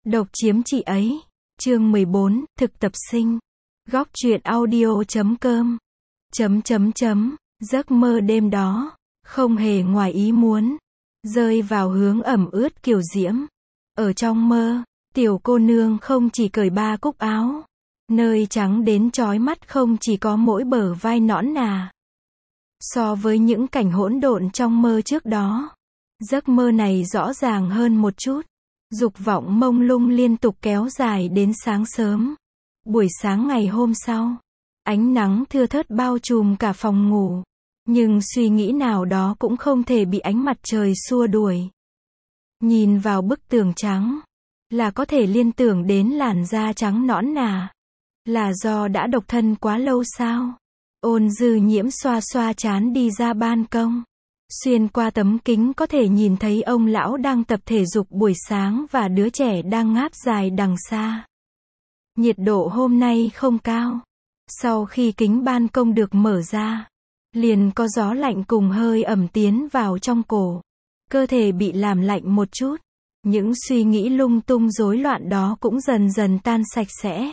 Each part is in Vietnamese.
Độc chiếm chị ấy. Chương 14, thực tập sinh. Góc truyện audio.com. Giấc mơ đêm đó, không hề ngoài ý muốn, rơi vào hướng ẩm ướt kiều diễm. Ở trong mơ, tiểu cô nương không chỉ cởi ba cúc áo, nơi trắng đến chói mắt không chỉ có mỗi bờ vai nõn nà. So với những cảnh hỗn độn trong mơ trước đó, giấc mơ này rõ ràng hơn một chút. Dục vọng mông lung liên tục kéo dài đến sáng sớm. Buổi sáng ngày hôm sau, ánh nắng thưa thớt bao trùm cả phòng ngủ. Nhưng suy nghĩ nào đó cũng không thể bị ánh mặt trời xua đuổi. Nhìn vào bức tường trắng, là có thể liên tưởng đến làn da trắng nõn nà. Là do đã độc thân quá lâu sao? Ôn Dư Nhiễm xoa xoa trán đi ra ban công. Xuyên qua tấm kính có thể nhìn thấy ông lão đang tập thể dục buổi sáng và đứa trẻ đang ngáp dài đằng xa. Nhiệt độ hôm nay không cao. Sau khi kính ban công được mở ra, liền có gió lạnh cùng hơi ẩm tiến vào trong cổ. Cơ thể bị làm lạnh một chút. Những suy nghĩ lung tung rối loạn đó cũng dần dần tan sạch sẽ.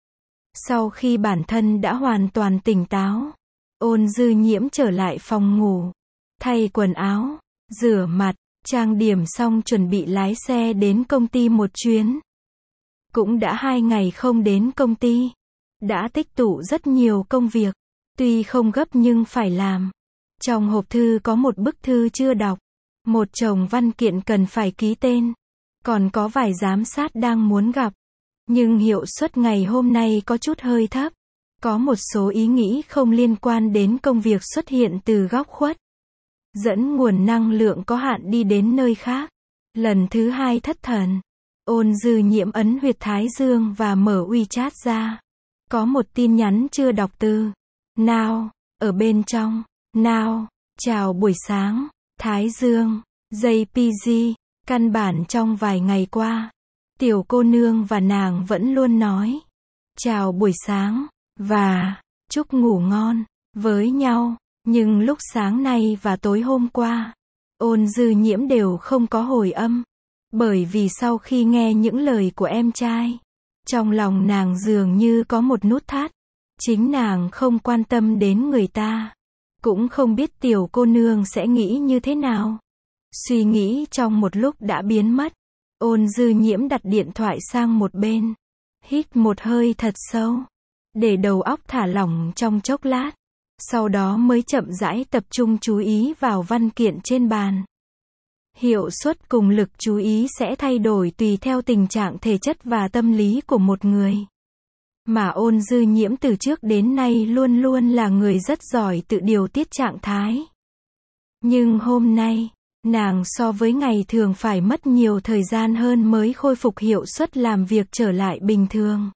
Sau khi bản thân đã hoàn toàn tỉnh táo, Ôn Dư Nhiễm trở lại phòng ngủ. Thay quần áo, rửa mặt, trang điểm xong chuẩn bị lái xe đến công ty một chuyến. Cũng đã 2 ngày không đến công ty. Đã tích tụ rất nhiều công việc. Tuy không gấp nhưng phải làm. Trong hộp thư có một bức thư chưa đọc. Một chồng văn kiện cần phải ký tên. Còn có vài giám sát đang muốn gặp. Nhưng hiệu suất ngày hôm nay có chút hơi thấp. Có một số ý nghĩ không liên quan đến công việc xuất hiện từ góc khuất. Dẫn nguồn năng lượng có hạn đi đến nơi khác. Lần thứ 2 thất thần. Ôn Dư Nhiễm ấn huyệt thái dương và mở WeChat ra. Có một tin nhắn chưa đọc từ Now, ở bên trong. Now, chào buổi sáng, Thái Dương, JPG, căn bản trong vài ngày qua, tiểu cô nương và nàng vẫn luôn nói chào buổi sáng, và chúc ngủ ngon, với nhau. Nhưng lúc sáng nay và tối hôm qua, Ôn Dư Nhiễm đều không có hồi âm. Bởi vì sau khi nghe những lời của em trai, trong lòng nàng dường như có một nút thắt. Chính nàng không quan tâm đến người ta. Cũng không biết tiểu cô nương sẽ nghĩ như thế nào. Suy nghĩ trong một lúc đã biến mất. Ôn Dư Nhiễm đặt điện thoại sang một bên. Hít một hơi thật sâu. Để đầu óc thả lỏng trong chốc lát. Sau đó mới chậm rãi tập trung chú ý vào văn kiện trên bàn. Hiệu suất cùng lực chú ý sẽ thay đổi tùy theo tình trạng thể chất và tâm lý của một người. Mà Ôn Dư Nhiễm từ trước đến nay luôn luôn là người rất giỏi tự điều tiết trạng thái. Nhưng hôm nay, nàng so với ngày thường phải mất nhiều thời gian hơn mới khôi phục hiệu suất làm việc trở lại bình thường.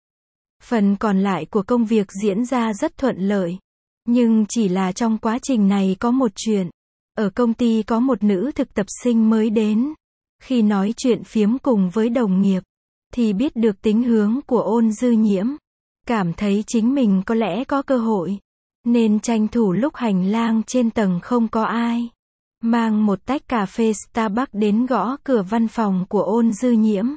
Phần còn lại của công việc diễn ra rất thuận lợi. Nhưng chỉ là trong quá trình này có một chuyện. Ở công ty có một nữ thực tập sinh mới đến. Khi nói chuyện phiếm cùng với đồng nghiệp, thì biết được tính hướng của Ôn Dư Nhiễm. Cảm thấy chính mình có lẽ có cơ hội. Nên tranh thủ lúc hành lang trên tầng không có ai. Mang một tách cà phê Starbucks đến gõ cửa văn phòng của Ôn Dư Nhiễm.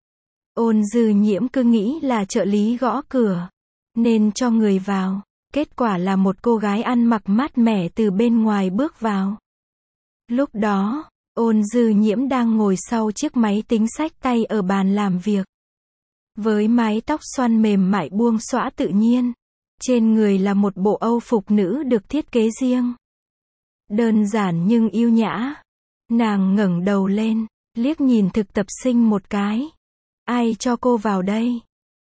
Ôn Dư Nhiễm cứ nghĩ là trợ lý gõ cửa. Nên cho người vào. Kết quả là một cô gái ăn mặc mát mẻ từ bên ngoài bước vào. Lúc đó, Ôn Dư Nhiễm đang ngồi sau chiếc máy tính xách tay ở bàn làm việc. Với mái tóc xoăn mềm mại buông xõa tự nhiên. Trên người là một bộ âu phục nữ được thiết kế riêng. Đơn giản nhưng yêu nhã. Nàng ngẩng đầu lên, liếc nhìn thực tập sinh một cái. Ai cho cô vào đây?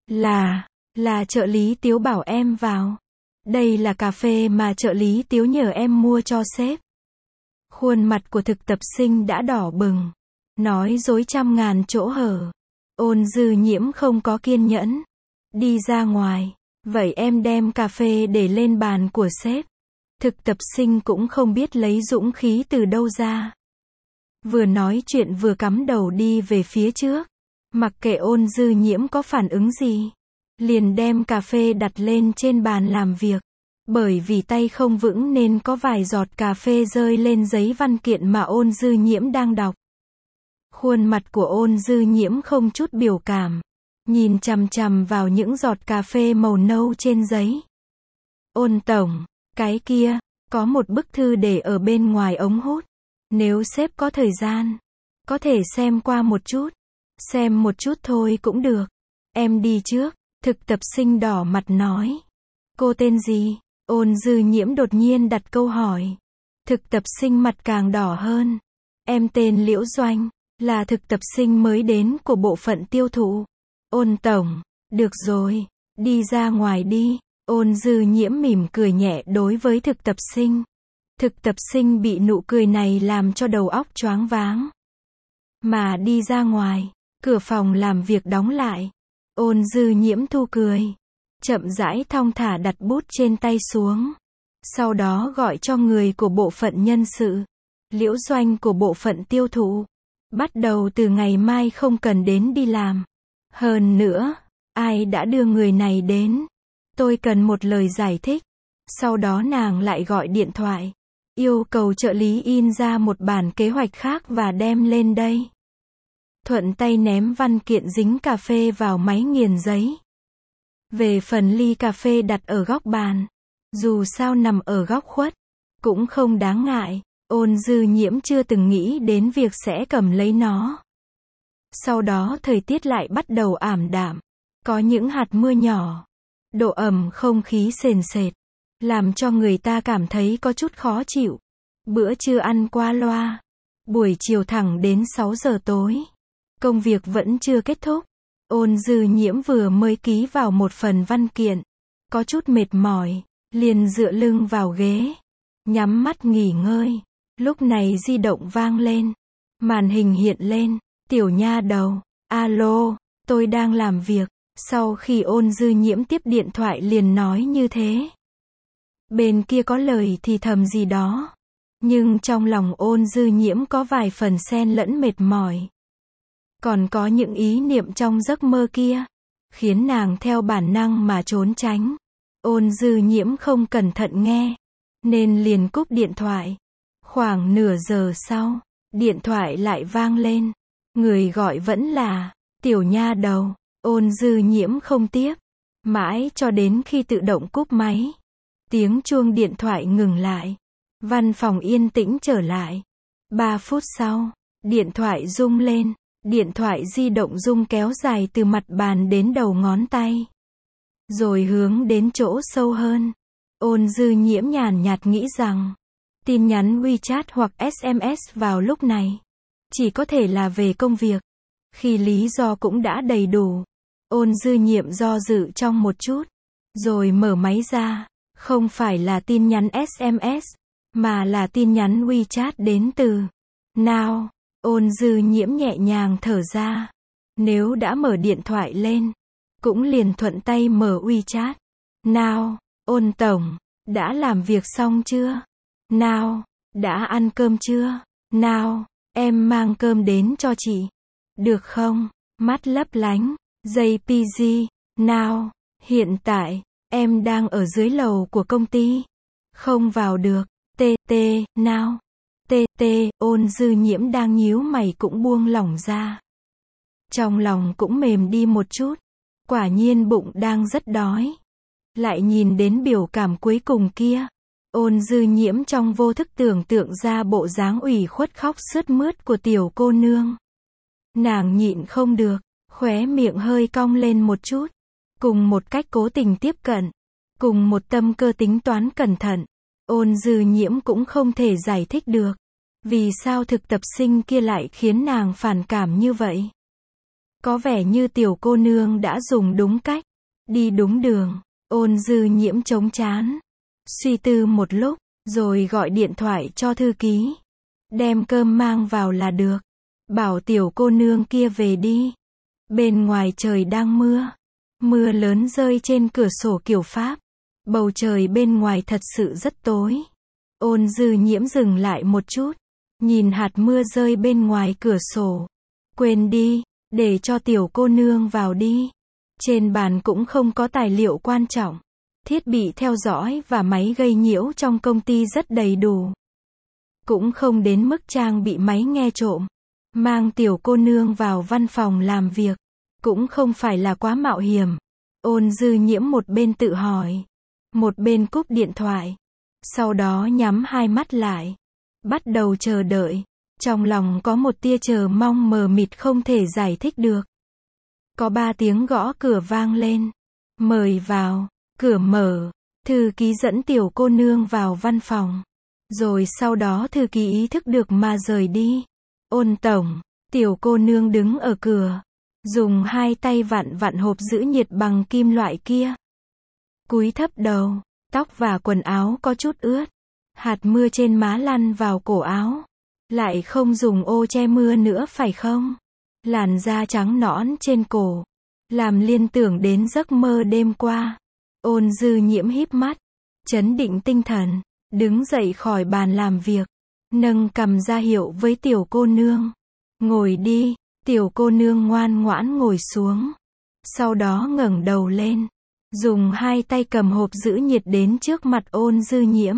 Là trợ lý Tiếu bảo em vào. Đây là cà phê mà trợ lý Tiếu nhờ em mua cho sếp. Khuôn mặt của thực tập sinh đã đỏ bừng. Nói dối trăm ngàn chỗ hở. Ôn Dư Nhiễm không có kiên nhẫn. Đi ra ngoài. Vậy em đem cà phê để lên bàn của sếp. Thực tập sinh cũng không biết lấy dũng khí từ đâu ra. Vừa nói chuyện vừa cắm đầu đi về phía trước. Mặc kệ Ôn Dư Nhiễm có phản ứng gì. Liền đem cà phê đặt lên trên bàn làm việc. Bởi vì tay không vững nên có vài giọt cà phê rơi lên giấy văn kiện mà Ôn Dư Nhiễm đang đọc. Khuôn mặt của Ôn Dư Nhiễm không chút biểu cảm, nhìn chằm chằm vào những giọt cà phê màu nâu trên giấy. Ôn tổng, cái kia, có một bức thư để ở bên ngoài ống hút. Nếu sếp có thời gian, có thể xem qua một chút. Xem một chút thôi cũng được. Em đi trước, thực tập sinh đỏ mặt nói. Cô tên gì? Ôn Dư Nhiễm đột nhiên đặt câu hỏi. Thực tập sinh mặt càng đỏ hơn. Em tên Liễu Doanh, là thực tập sinh mới đến của bộ phận tiêu thụ. Ôn tổng, được rồi, đi ra ngoài đi. Ôn Dư Nhiễm mỉm cười nhẹ đối với thực tập sinh. Thực tập sinh bị nụ cười này làm cho đầu óc choáng váng. Mà đi ra ngoài, cửa phòng làm việc đóng lại. Ôn Dư Nhiễm thu cười, chậm rãi thong thả đặt bút trên tay xuống. Sau đó gọi cho người của bộ phận nhân sự, Liễu Doanh của bộ phận tiêu thụ. Bắt đầu từ ngày mai không cần đến đi làm. Hơn nữa, ai đã đưa người này đến? Tôi cần một lời giải thích. Sau đó nàng lại gọi điện thoại, yêu cầu trợ lý in ra một bản kế hoạch khác và đem lên đây. Thuận tay ném văn kiện dính cà phê vào máy nghiền giấy. Về phần ly cà phê đặt ở góc bàn, dù sao nằm ở góc khuất, cũng không đáng ngại. Ôn Dư Nhiễm chưa từng nghĩ đến việc sẽ cầm lấy nó. Sau đó thời tiết lại bắt đầu ảm đạm, có những hạt mưa nhỏ, độ ẩm không khí sền sệt, làm cho người ta cảm thấy có chút khó chịu. Bữa trưa ăn qua loa, buổi chiều thẳng đến 6 giờ tối. Công việc vẫn chưa kết thúc. Ôn Dư Nhiễm vừa mới ký vào một phần văn kiện, có chút mệt mỏi, liền dựa lưng vào ghế, nhắm mắt nghỉ ngơi. Lúc này di động vang lên, màn hình hiện lên, tiểu nha đầu, alo, tôi đang làm việc. Sau khi Ôn Dư Nhiễm tiếp điện thoại liền nói như thế. Bên kia có lời thì thầm gì đó, nhưng trong lòng Ôn Dư Nhiễm có vài phần xen lẫn mệt mỏi. Còn có những ý niệm trong giấc mơ kia, khiến nàng theo bản năng mà trốn tránh. Ôn Dư Nhiễm không cẩn thận nghe, nên liền cúp điện thoại. Khoảng nửa giờ sau, điện thoại lại vang lên. Người gọi vẫn là, tiểu nha đầu. Ôn Dư Nhiễm không tiếp, mãi cho đến khi tự động cúp máy. Tiếng chuông điện thoại ngừng lại. Văn phòng yên tĩnh trở lại. 3 phút sau, điện thoại rung lên. Điện thoại di động rung kéo dài từ mặt bàn đến đầu ngón tay, rồi hướng đến chỗ sâu hơn. Ôn Dư Nhiễm nhàn nhạt nghĩ rằng, tin nhắn WeChat hoặc SMS vào lúc này, chỉ có thể là về công việc. Khi lý do cũng đã đầy đủ, Ôn Dư Nhiễm do dự trong một chút, rồi mở máy ra. Không phải là tin nhắn SMS, mà là tin nhắn WeChat đến từ Now. Ôn Dư Nhiễm nhẹ nhàng thở ra. Nếu đã mở điện thoại lên, cũng liền thuận tay mở WeChat. Now, Ôn tổng, đã làm việc xong chưa? Now, đã ăn cơm chưa? Now, em mang cơm đến cho chị. Được không? Mắt lấp lánh. JPG. Now, hiện tại, em đang ở dưới lầu của công ty. Không vào được. TT. Now. TT. Ôn Dư Nhiễm đang nhíu mày cũng buông lỏng ra. Trong lòng cũng mềm đi một chút. Quả nhiên bụng đang rất đói. Lại nhìn đến biểu cảm cuối cùng kia. Ôn Dư Nhiễm trong vô thức tưởng tượng ra bộ dáng ủy khuất khóc sướt mướt của tiểu cô nương. Nàng nhịn không được, khóe miệng hơi cong lên một chút. Cùng một cách cố tình tiếp cận, cùng một tâm cơ tính toán cẩn thận, Ôn Dư Nhiễm cũng không thể giải thích được. Vì sao thực tập sinh kia lại khiến nàng phản cảm như vậy? Có vẻ như tiểu cô nương đã dùng đúng cách, đi đúng đường. Ôn Dư Nhiễm chống trán, suy tư một lúc, rồi gọi điện thoại cho thư ký. Đem cơm mang vào là được. Bảo tiểu cô nương kia về đi. Bên ngoài trời đang mưa. Mưa lớn rơi trên cửa sổ kiểu Pháp. Bầu trời bên ngoài thật sự rất tối. Ôn Dư Nhiễm dừng lại một chút, nhìn hạt mưa rơi bên ngoài cửa sổ. Quên đi, để cho tiểu cô nương vào đi. Trên bàn cũng không có tài liệu quan trọng. Thiết bị theo dõi và máy gây nhiễu trong công ty rất đầy đủ. Cũng không đến mức trang bị máy nghe trộm. Mang tiểu cô nương vào văn phòng làm việc, cũng không phải là quá mạo hiểm. Ôn Dư Nhiễm một bên tự hỏi, một bên cúp điện thoại. Sau đó nhắm hai mắt lại, bắt đầu chờ đợi. Trong lòng có một tia chờ mong mờ mịt không thể giải thích được. Có 3 tiếng gõ cửa vang lên. Mời vào, cửa mở. Thư ký dẫn tiểu cô nương vào văn phòng. Rồi sau đó thư ký ý thức được mà rời đi. Ôn tổng, tiểu cô nương đứng ở cửa. Dùng 2 tay vặn vặn hộp giữ nhiệt bằng kim loại kia. Cúi thấp đầu, tóc và quần áo có chút ướt. Hạt mưa trên má lăn vào cổ áo. Lại không dùng ô che mưa nữa phải không? Làn da trắng nõn trên cổ. Làm liên tưởng đến giấc mơ đêm qua. Ôn Dư Nhiễm híp mắt. Trấn định tinh thần. Đứng dậy khỏi bàn làm việc. Nâng cằm ra hiệu với tiểu cô nương. Ngồi đi. Tiểu cô nương ngoan ngoãn ngồi xuống. Sau đó ngẩng đầu lên. Dùng 2 tay cầm hộp giữ nhiệt đến trước mặt Ôn Dư Nhiễm.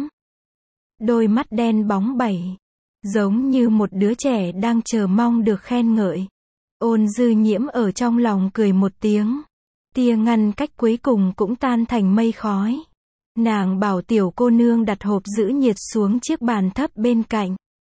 Đôi mắt đen bóng bẩy. Giống như một đứa trẻ đang chờ mong được khen ngợi. Ôn Dư Nhiễm ở trong lòng cười một tiếng. Tia ngăn cách cuối cùng cũng tan thành mây khói. Nàng bảo tiểu cô nương đặt hộp giữ nhiệt xuống chiếc bàn thấp bên cạnh.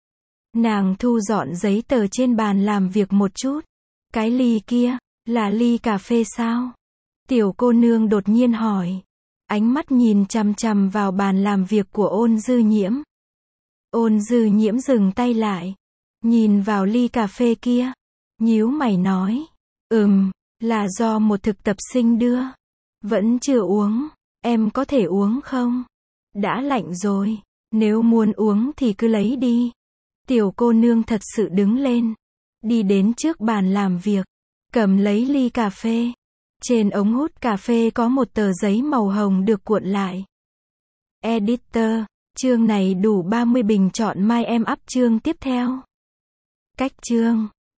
Nàng thu dọn giấy tờ trên bàn làm việc một chút. Cái ly kia, là ly cà phê sao? Tiểu cô nương đột nhiên hỏi. Ánh mắt nhìn chằm chằm vào bàn làm việc của Ôn Dư Nhiễm. Ôn Dư Nhiễm dừng tay lại. Nhìn vào ly cà phê kia. Nhíu mày nói. Là do một thực tập sinh đưa. Vẫn chưa uống. Em có thể uống không? Đã lạnh rồi. Nếu muốn uống thì cứ lấy đi. Tiểu cô nương thật sự đứng lên. Đi đến trước bàn làm việc. Cầm lấy ly cà phê. Trên ống hút cà phê có một tờ giấy màu hồng được cuộn lại. Editor, chương này đủ 30 bình chọn mai em up chương tiếp theo. Cách chương